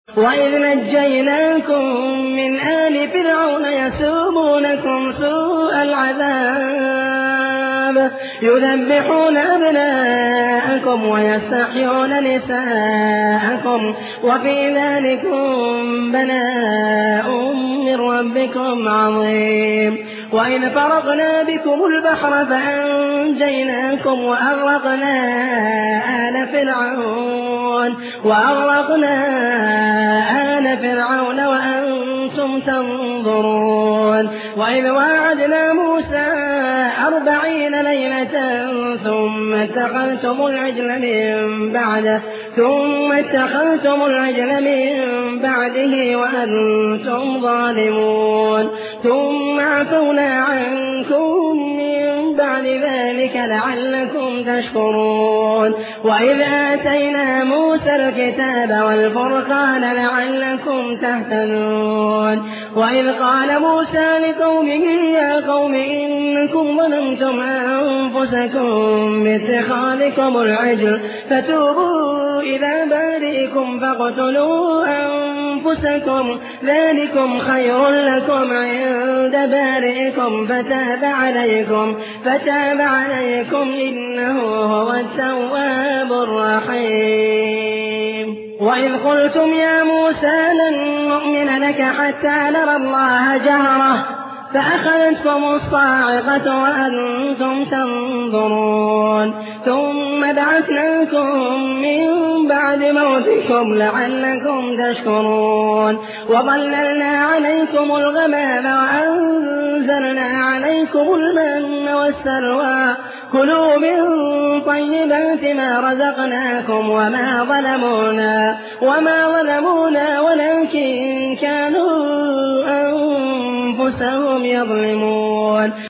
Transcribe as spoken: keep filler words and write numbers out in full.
وإذ نجيناكم من آل فرعون يسومونكم سوء العذاب يذبحون أبناءكم ويستحيون نساءكم وفي ذلكم بلاء من ربكم عظيم. وإذ فرقنا بكم البحر فأنجيناكم وأغرقنا آل فرعون وأغرقنا آل فرعون وأنتم تنظرون. وإذ واعدنا موسى أربعين ليلة ثم اتخذتم العجل من بعده ثم اتخذتم العجل من بعده وأنتم ظالمون ثم عفونا عنكم من بعد ذلك لعلكم تشكرون. وإذ آتينا موسى الكتاب والفرقان لعلكم تهتدون. وإذ قال موسى لقومه يا قوم إنكم ظلمتم أنفسكم باتخاذكم العجل فتوبوا إلى بارئكم فاقتلوا أنفسكم ذلكم خير لكم عند بارئكم فتاب عليكم فتاب عليكم إنه هو التواب الرحيم. وإذ قلتم يا موسى لن نؤمن لك حتى نرى الله جهرة فأخذتكم الصاعقة وأنتم تنظرون ثم بعثناكم من بعد موتكم لعلكم تشكرون. وظللنا عليكم الغمام وأنزلنا عليكم المن والسلوى كلوا من طيبات ما رزقناكم وما ظلمونا وما ظلمونا ولكن كانوا أنفسهم يظلمون.